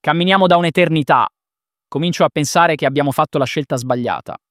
Camminiamo da un'eternità. Comincio a pensare che abbiamo fatto la scelta sbagliata.